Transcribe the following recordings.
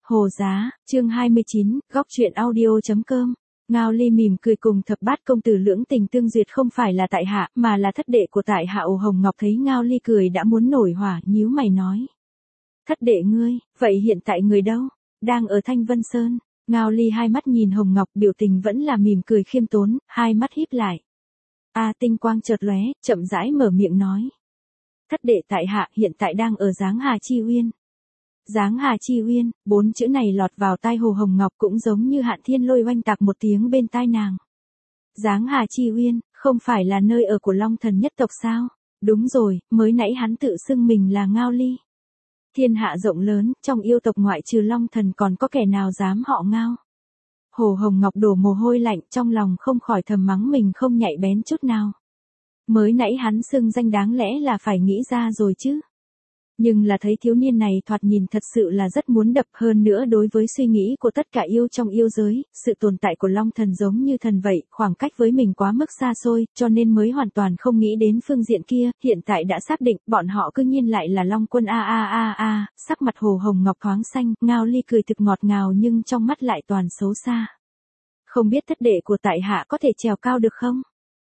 Hồ Giá, chương 29, góc truyện audio.com. Ngao Ly mỉm cười cùng Thập Bát công tử lưỡng tình tương duyệt không phải là tại hạ, mà là thất đệ của tại hạ. Hồng Ngọc thấy Ngao Ly cười đã muốn nổi hỏa, nhíu mày nói. Thất đệ ngươi, vậy hiện tại người đâu? Đang ở Thanh Vân Sơn. Ngao Ly hai mắt nhìn Hồng Ngọc, biểu tình vẫn là mỉm cười khiêm tốn, hai mắt híp lại. Tinh quang chợt lóe, chậm rãi mở miệng nói. Thất đệ tại hạ hiện tại đang ở Giáng Hà Chi Uyên. Giáng Hà Chi Uyên, 4 chữ này lọt vào tai Hồ Hồng Ngọc cũng giống như hạn thiên lôi oanh tạc một tiếng bên tai nàng. Giáng Hà Chi Uyên, không phải là nơi ở của Long Thần nhất tộc sao? Đúng rồi, mới nãy hắn tự xưng mình là Ngao Ly. Thiên hạ rộng lớn, trong yêu tộc ngoại trừ Long Thần còn có kẻ nào dám họ Ngao? Hồ Hồng Ngọc đổ mồ hôi lạnh, trong lòng không khỏi thầm mắng mình không nhạy bén chút nào. Mới nãy hắn xưng danh đáng lẽ là phải nghĩ ra rồi chứ. Nhưng là thấy thiếu niên này thoạt nhìn thật sự là rất muốn đập, hơn nữa đối với suy nghĩ của tất cả yêu trong yêu giới, sự tồn tại của Long Thần giống như thần vậy, khoảng cách với mình quá mức xa xôi, cho nên mới hoàn toàn không nghĩ đến phương diện kia, hiện tại đã xác định, bọn họ cư nhiên lại là Long Quân sắc mặt Hồ Hồng Ngọc thoáng xanh, Ngao Ly cười thực ngọt ngào nhưng trong mắt lại toàn xấu xa. Không biết thất đệ của tại hạ có thể trèo cao được không?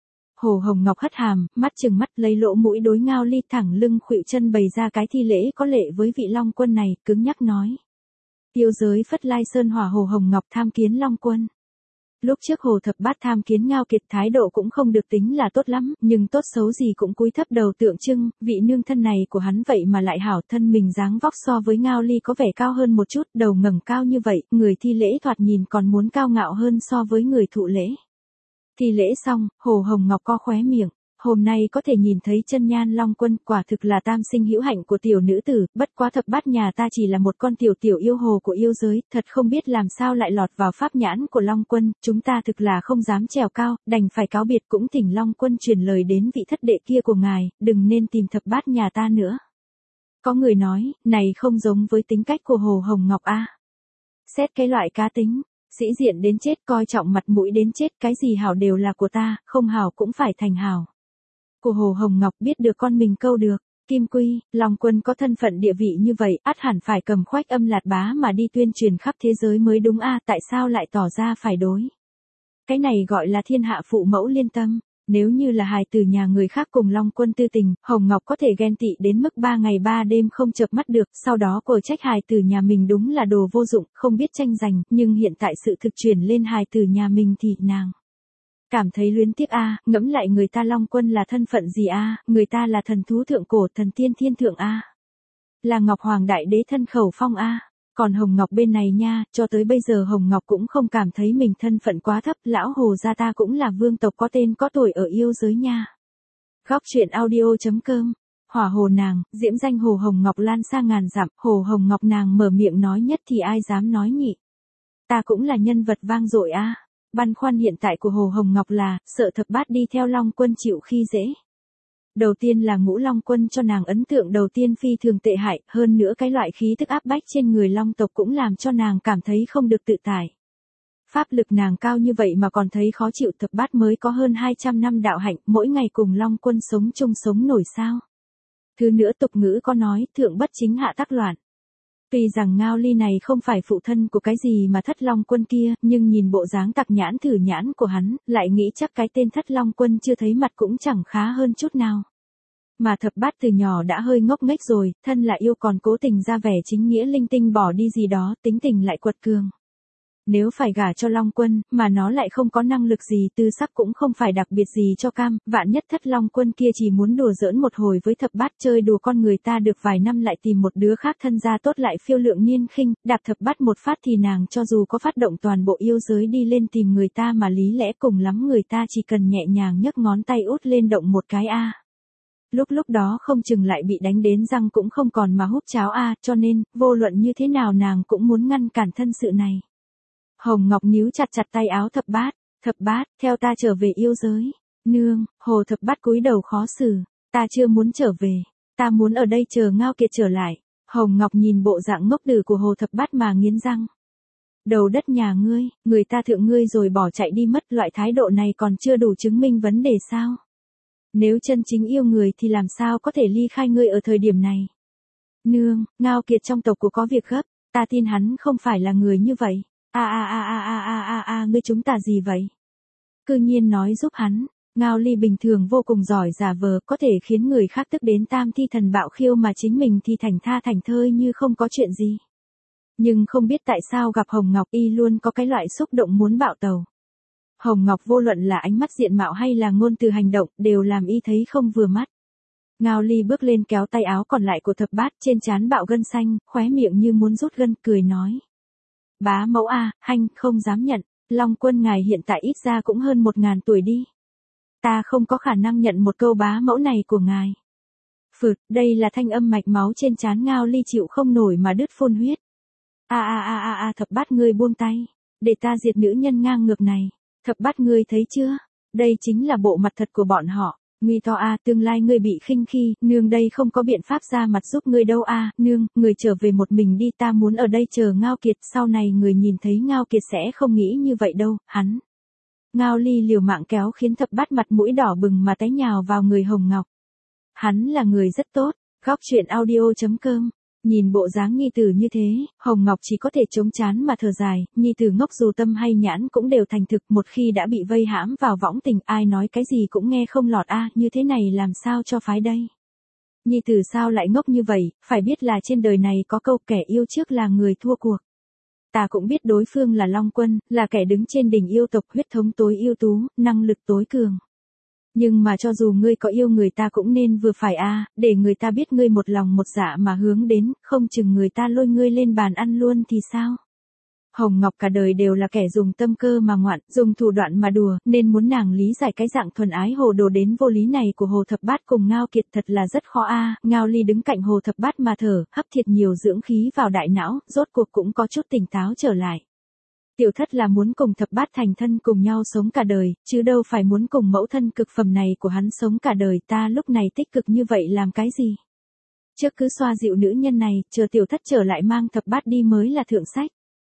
Hồ Hồng Ngọc hất hàm, mắt trừng mắt lấy lỗ mũi đối Ngao Ly thẳng lưng khuỵu chân bày ra cái thi lễ có lệ với vị Long Quân này, cứng nhắc nói. Yêu giới Phất Lai Sơn Hỏa Hồ Hồng Ngọc tham kiến Long Quân. Lúc trước Hồ Thập Bát tham kiến Ngao Kiệt thái độ cũng không được tính là tốt lắm, nhưng tốt xấu gì cũng cúi thấp đầu tượng trưng, vị nương thân này của hắn vậy mà lại hảo thân mình dáng vóc so với Ngao Ly có vẻ cao hơn một chút, đầu ngẩng cao như vậy, người thi lễ thoạt nhìn còn muốn cao ngạo hơn so với người thụ lễ. Thi lễ xong, Hồ Hồng Ngọc co khóe miệng, hôm nay có thể nhìn thấy chân nhan Long Quân, quả thực là tam sinh hữu hạnh của tiểu nữ tử, bất quá Thập Bát nhà ta chỉ là một con tiểu yêu hồ của yêu giới, thật không biết làm sao lại lọt vào pháp nhãn của Long Quân, chúng ta thực là không dám trèo cao, đành phải cáo biệt, cũng thỉnh Long Quân truyền lời đến vị thất đệ kia của ngài, đừng nên tìm Thập Bát nhà ta nữa. Có người nói, này không giống với tính cách của Hồ Hồng Ngọc a. Xét cái loại cá tính, sĩ diện đến chết, coi trọng mặt mũi đến chết, cái gì hảo đều là của ta, không hảo cũng phải thành hảo. Của Hồ Hồng Ngọc biết được con mình câu được, Kim Quy, Long Quân có thân phận địa vị như vậy, ắt hẳn phải cầm khoách âm lạt bá mà đi tuyên truyền khắp thế giới mới đúng a, tại sao lại tỏ ra phải đối? Cái này gọi là thiên hạ phụ mẫu liên tâm. Nếu như là hài tử nhà người khác cùng Long Quân tư tình, Hồng Ngọc có thể ghen tị đến mức 3 ngày 3 đêm không chợp mắt được, sau đó quở trách hài tử nhà mình đúng là đồ vô dụng, không biết tranh giành, nhưng hiện tại sự thực chuyển lên hài tử nhà mình thì nàng cảm thấy luyến tiếc a, ngẫm lại người ta Long Quân là thân phận gì a, người ta là thần thú thượng cổ, thần tiên thiên thượng a, là Ngọc Hoàng đại đế thân khẩu phong a. Còn Hồng Ngọc bên này nha, cho tới bây giờ Hồng Ngọc cũng không cảm thấy mình thân phận quá thấp, lão Hồ gia ta cũng là vương tộc có tên có tuổi ở yêu giới nha. Góc truyện audio.com. Hỏa hồ nàng, diễm danh Hồ Hồng Ngọc lan xa ngàn dặm, Hồ Hồng Ngọc nàng mở miệng nói nhất thì ai dám nói nhị. Ta cũng là nhân vật vang dội a. Băn khoăn hiện tại của Hồ Hồng Ngọc là, sợ Thập Bát đi theo Long Quân chịu khi dễ. Đầu tiên là Ngũ Long Quân cho nàng ấn tượng đầu tiên phi thường tệ hại, hơn nữa cái loại khí tức áp bách trên người Long tộc cũng làm cho nàng cảm thấy không được tự tại. Pháp lực nàng cao như vậy mà còn thấy khó chịu, Thập Bát mới có hơn 200 năm đạo hạnh, mỗi ngày cùng Long Quân sống chung sống nổi sao. Thứ nữa tục ngữ có nói, thượng bất chính hạ tắc loạn. Tuy rằng Ngao Ly này không phải phụ thân của cái gì mà Thất Long Quân kia, nhưng nhìn bộ dáng tặc nhãn thử nhãn của hắn, lại nghĩ chắc cái tên Thất Long Quân chưa thấy mặt cũng chẳng khá hơn chút nào. Mà Thập Bát từ nhỏ đã hơi ngốc nghếch rồi, thân là yêu còn cố tình ra vẻ chính nghĩa linh tinh bỏ đi gì đó, tính tình lại quật cường. Nếu phải gả cho Long Quân, mà nó lại không có năng lực gì, tư sắc cũng không phải đặc biệt gì cho cam, vạn nhất Thất Long Quân kia chỉ muốn đùa giỡn một hồi với Thập Bát, chơi đùa con người ta được vài năm lại tìm một đứa khác thân gia tốt lại phiêu lượng niên khinh, đạp Thập Bát một phát thì nàng cho dù có phát động toàn bộ yêu giới đi lên tìm người ta mà lý lẽ cùng lắm người ta chỉ cần nhẹ nhàng nhấc ngón tay út lên động một cái a. Lúc đó không chừng lại bị đánh đến răng cũng không còn mà húp cháo a, cho nên, vô luận như thế nào nàng cũng muốn ngăn cản thân sự này. Hồng Ngọc níu chặt tay áo Thập Bát, theo ta trở về yêu giới. Nương, Hồ Thập Bát cúi đầu khó xử, ta chưa muốn trở về, ta muốn ở đây chờ Ngao Kiệt trở lại. Hồng Ngọc nhìn bộ dạng ngốc đừ của Hồ Thập Bát mà nghiến răng. Đầu đất nhà ngươi, người ta thượng ngươi rồi bỏ chạy đi mất, loại thái độ này còn chưa đủ chứng minh vấn đề sao? Nếu chân chính yêu người thì làm sao có thể ly khai ngươi ở thời điểm này? Nương, Ngao Kiệt trong tộc của có việc gấp. Ta tin hắn không phải là người như vậy. Ngươi chúng ta gì vậy? Cư nhiên nói giúp hắn. Ngao Ly bình thường vô cùng giỏi giả vờ, có thể khiến người khác tức đến tam thi thần bạo khiêu mà chính mình thì thành tha thành thơi như không có chuyện gì. Nhưng không biết tại sao gặp Hồng Ngọc y luôn có cái loại xúc động muốn bạo tàu. Hồng Ngọc vô luận là ánh mắt diện mạo hay là ngôn từ hành động đều làm y thấy không vừa mắt. Ngao Ly bước lên kéo tay áo còn lại của Thập Bát, trên trán bạo gân xanh, khóe miệng như muốn rút gân, cười nói. Bá mẫu hanh không dám nhận, Long Quân ngài hiện tại ít ra cũng hơn 1000 tuổi đi. Ta không có khả năng nhận một câu bá mẫu này của ngài. Phượt, đây là thanh âm mạch máu trên trán Ngao Ly chịu không nổi mà đứt phun huyết. Thập Bát ngươi buông tay, để ta diệt nữ nhân ngang ngược này. Thập Bát ngươi thấy chưa? Đây chính là bộ mặt thật của bọn họ. Nguy to tương lai ngươi bị khinh khi, nương đây không có biện pháp ra mặt giúp ngươi đâu nương, người trở về một mình đi, ta muốn ở đây chờ Ngao Kiệt, sau này người nhìn thấy Ngao Kiệt sẽ không nghĩ như vậy đâu, hắn. Ngao Ly liều mạng kéo khiến Thập Bát mặt mũi đỏ bừng mà té nhào vào người Hồng Ngọc. Hắn là người rất tốt. Góc truyện audio.com. Nhìn bộ dáng nhi tử như thế, Hồng Ngọc chỉ có thể chống chán mà thở dài, nhi tử ngốc dù tâm hay nhãn cũng đều thành thực, một khi đã bị vây hãm vào võng tình, ai nói cái gì cũng nghe không lọt như thế này làm sao cho phái đây. Nhi tử sao lại ngốc như vậy, phải biết là trên đời này có câu kẻ yêu trước là người thua cuộc. Ta cũng biết đối phương là Long Quân, là kẻ đứng trên đỉnh yêu tộc, huyết thống tối ưu tú, năng lực tối cường. Nhưng mà cho dù ngươi có yêu người ta cũng nên vừa phải để người ta biết ngươi một lòng một dạ mà hướng đến, không chừng người ta lôi ngươi lên bàn ăn luôn thì sao? Hồng Ngọc cả đời đều là kẻ dùng tâm cơ mà ngoạn, dùng thủ đoạn mà đùa, nên muốn nàng lý giải cái dạng thuần ái hồ đồ đến vô lý này của Hồ Thập Bát cùng Ngao Kiệt thật là rất khó Ngao Ly đứng cạnh Hồ Thập Bát mà thở, hấp thiệt nhiều dưỡng khí vào đại não, rốt cuộc cũng có chút tỉnh táo trở lại. Tiểu thất là muốn cùng Thập Bát thành thân cùng nhau sống cả đời, chứ đâu phải muốn cùng mẫu thân cực phẩm này của hắn sống cả đời, ta lúc này tích cực như vậy làm cái gì? Trước cứ xoa dịu nữ nhân này, chờ tiểu thất trở lại mang Thập Bát đi mới là thượng sách.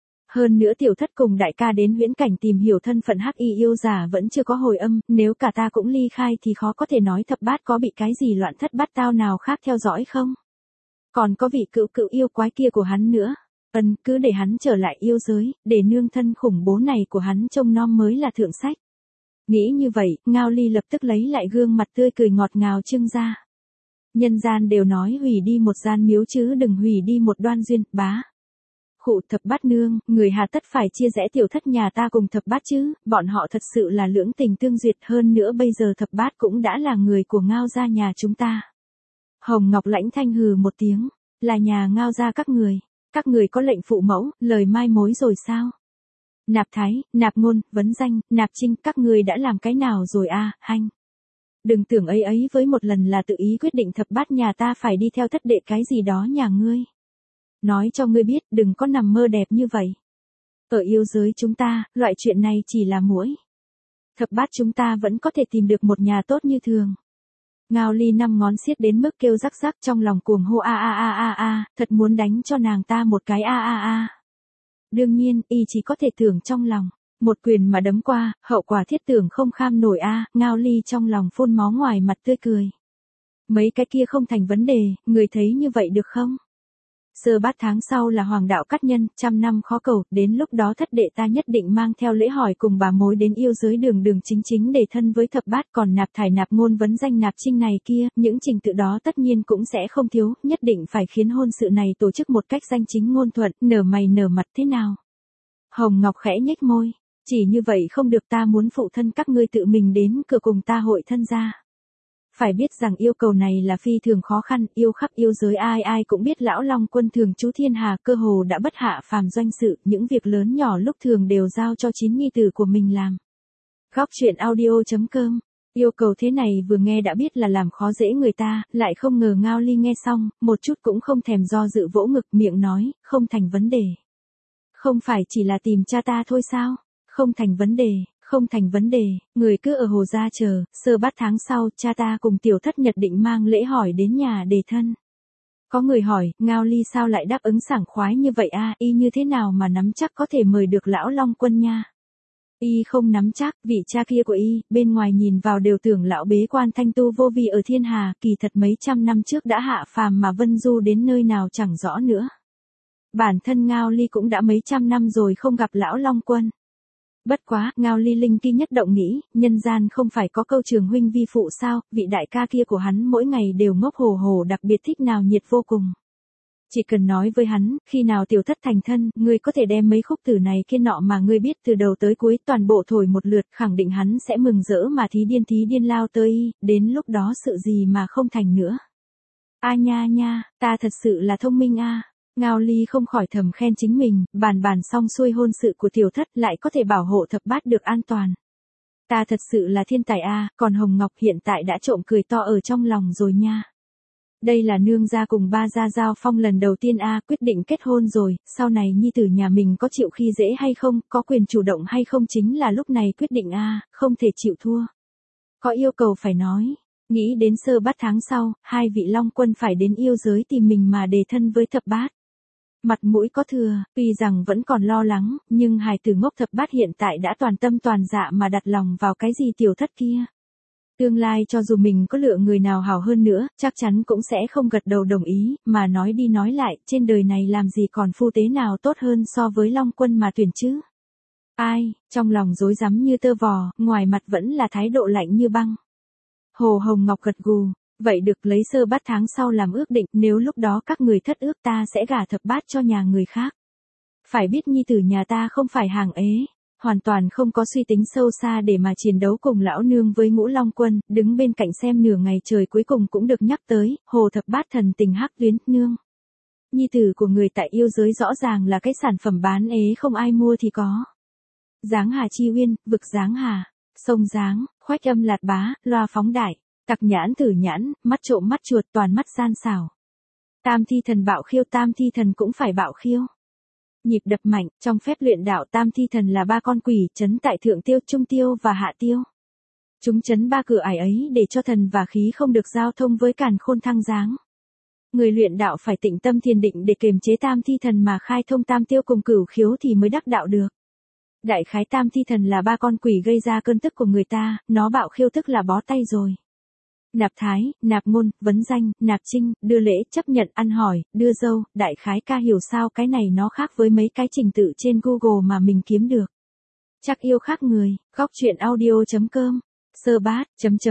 Hơn nữa tiểu thất cùng đại ca đến huyễn cảnh tìm hiểu thân phận hắc y yêu giả vẫn chưa có hồi âm, nếu cả ta cũng ly khai thì khó có thể nói Thập Bát có bị cái gì loạn thất bát tao nào khác theo dõi không? Còn có vị cựu yêu quái kia của hắn nữa. Cứ để hắn trở lại yêu giới, để nương thân khủng bố này của hắn trông nom mới là thượng sách. Nghĩ như vậy, Ngao Ly lập tức lấy lại gương mặt tươi cười ngọt ngào trưng ra. Nhân gian đều nói hủy đi một gian miếu chứ đừng hủy đi một đoan duyên, bá. Khụ Thập Bát nương, người hà tất phải chia rẽ tiểu thất nhà ta cùng Thập Bát chứ, bọn họ thật sự là lưỡng tình tương duyệt, hơn nữa bây giờ Thập Bát cũng đã là người của Ngao gia nhà chúng ta. Hồng Ngọc lãnh thanh hừ một tiếng, là nhà Ngao gia các người. Các người có lệnh phụ mẫu, lời mai mối rồi sao? Nạp Thái, Nạp Ngôn, Vấn Danh, Nạp Trinh, các người đã làm cái nào rồi hanh? Đừng tưởng ấy với một lần là tự ý quyết định Thập Bát nhà ta phải đi theo thất đệ cái gì đó nhà ngươi. Nói cho ngươi biết, đừng có nằm mơ đẹp như vậy. Ở yêu giới chúng ta, loại chuyện này chỉ là muỗi. Thập Bát chúng ta vẫn có thể tìm được một nhà tốt như thường. Ngao Ly 5 ngón siết đến mức kêu rắc rắc trong lòng cuồng hô thật muốn đánh cho nàng ta một cái Đương nhiên, y chỉ có thể tưởng trong lòng, một quyền mà đấm qua, hậu quả thiết tưởng không kham nổi Ngao Ly trong lòng phun máu ngoài mặt tươi cười. Mấy cái kia không thành vấn đề, người thấy như vậy được không? Sơ Bát tháng sau là hoàng đạo cát nhân, 100 năm khó cầu, đến lúc đó thất đệ ta nhất định mang theo lễ hỏi cùng bà mối đến yêu giới đường chính để thân với Thập Bát, còn Nạp Thải Nạp Ngôn Vấn Danh Nạp Trinh này kia, những trình tự đó tất nhiên cũng sẽ không thiếu, nhất định phải khiến hôn sự này tổ chức một cách danh chính ngôn thuận, nở mày nở mặt thế nào. Hồng Ngọc khẽ nhếch môi, chỉ như vậy không được, ta muốn phụ thân các ngươi tự mình đến cửa cùng ta hội thân ra. Phải biết rằng yêu cầu này là phi thường khó khăn, yêu khắp yêu giới ai cũng biết lão Long Quân thường trú thiên hà cơ hồ đã bất hạ phàm doanh sự, những việc lớn nhỏ lúc thường đều giao cho chính nhi tử của mình làm. Góc truyện audio.com. Yêu cầu thế này vừa nghe đã biết là làm khó dễ người ta, lại không ngờ Ngao Ly nghe xong, một chút cũng không thèm do dự vỗ ngực miệng nói, không thành vấn đề. Không phải chỉ là tìm cha ta thôi sao? Không thành vấn đề. Không thành vấn đề, người cứ ở Hồ gia chờ, Sơ Bát tháng sau, cha ta cùng tiểu thất nhật định mang lễ hỏi đến nhà đề thân. Có người hỏi, Ngao Ly sao lại đáp ứng sảng khoái như vậy y như thế nào mà nắm chắc có thể mời được lão Long Quân nha? Y không nắm chắc, vị cha kia của y, bên ngoài nhìn vào đều tưởng lão bế quan thanh tu vô vi ở thiên hà, kỳ thật mấy trăm năm trước đã hạ phàm mà vân du đến nơi nào chẳng rõ nữa. Bản thân Ngao Ly cũng đã mấy trăm năm rồi không gặp lão Long Quân. Bất quá, Ngao Ly linh機nhất động nghĩ, nhân gian không phải có câu trường huynh vi phụ sao, vị đại ca kia của hắn mỗi ngày đều ngốc hồ hồ đặc biệt thích nào nhiệt vô cùng. Chỉ cần nói với hắn, khi nào tiểu thất thành thân, ngươi có thể đem mấy khúc tử này kia nọ mà ngươi biết từ đầu tới cuối toàn bộ thổi một lượt, khẳng định hắn sẽ mừng rỡ mà thí điên lao tới, đến lúc đó sự gì mà không thành nữa. A nha nha, ta thật sự là thông minh a. Ngao Ly không khỏi thầm khen chính mình, bàn xong xuôi hôn sự của tiểu thất lại có thể bảo hộ thập bát được an toàn. Ta thật sự là thiên tài a, còn Hồng Ngọc hiện tại đã trộm cười to ở trong lòng rồi nha. Đây là nương gia cùng ba gia giao phong lần đầu tiên a, quyết định kết hôn rồi, sau này nhi tử nhà mình có chịu khi dễ hay không, có quyền chủ động hay không chính là lúc này quyết định a, không thể chịu thua. Có yêu cầu phải nói. Nghĩ đến sơ bát tháng sau, hai vị Long Quân phải đến yêu giới tìm mình mà đề thân với thập bát. Mặt mũi có thừa, tuy rằng vẫn còn lo lắng, nhưng hài tử ngốc thập bát hiện tại đã toàn tâm toàn dạ mà đặt lòng vào cái gì tiểu thất kia. Tương lai cho dù mình có lựa người nào hảo hơn nữa, chắc chắn cũng sẽ không gật đầu đồng ý, mà nói đi nói lại, trên đời này làm gì còn phu tế nào tốt hơn so với Long Quân mà tuyển chứ. Ai, trong lòng rối rắm như tơ vò, ngoài mặt vẫn là thái độ lạnh như băng. Hồ Hồng Ngọc gật gù, vậy được lấy sơ bát tháng sau làm ước định, nếu lúc đó các người thất ước ta sẽ gả thập bát cho nhà người khác. Phải biết nhi tử nhà ta không phải hàng ế, hoàn toàn không có suy tính sâu xa để mà chiến đấu cùng lão nương với Ngũ Long Quân, đứng bên cạnh xem nửa ngày trời cuối cùng cũng được nhắc tới, Hồ thập bát thần tình hắc luyến nương. Nhi tử của người tại yêu giới rõ ràng là cái sản phẩm bán ế không ai mua thì có. Giáng Hà Chi Uyên, vực Giáng Hà, sông Giáng, khoách âm lạt bá, loa phóng đại, tặc nhãn tử nhãn, mắt trộm mắt chuột toàn mắt gian xảo. Tam thi thần bạo khiêu, tam thi thần cũng phải bạo khiêu. Nhịp đập mạnh, trong phép luyện đạo tam thi thần là ba con quỷ, trấn tại thượng tiêu, trung tiêu và hạ tiêu. Chúng trấn ba cửa ải ấy để cho thần và khí không được giao thông với càn khôn thăng giáng. Người luyện đạo phải tĩnh tâm thiền định để kiềm chế tam thi thần mà khai thông tam tiêu cùng cửu khiếu thì mới đắc đạo được. Đại khái tam thi thần là ba con quỷ gây ra cơn tức của người ta, nó bạo khiêu tức là bó tay rồi. Nạp thái, nạp ngôn, vấn danh, nạp trinh, đưa lễ, chấp nhận, ăn hỏi, đưa dâu, đại khái ca hiểu sao cái này nó khác với mấy cái trình tự trên Google mà mình kiếm được. Chắc yêu khác người, góc truyện audio.com, sơ bát,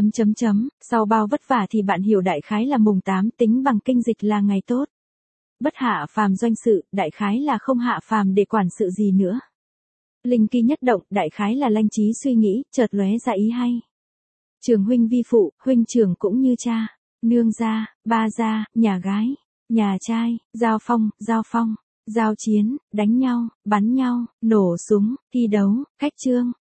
sau bao vất vả thì bạn hiểu đại khái là mùng 8 tính bằng kinh dịch là ngày tốt. Bất hạ phàm doanh sự, đại khái là không hạ phàm để quản sự gì nữa. Linh kỳ nhất động, đại khái là lanh trí suy nghĩ, chợt lóe ra ý hay. Trường huynh vi phụ, huynh trưởng cũng như cha, nương gia, ba gia, nhà gái, nhà trai, giao phong, giao chiến, đánh nhau, bắn nhau, nổ súng, thi đấu, khách trương,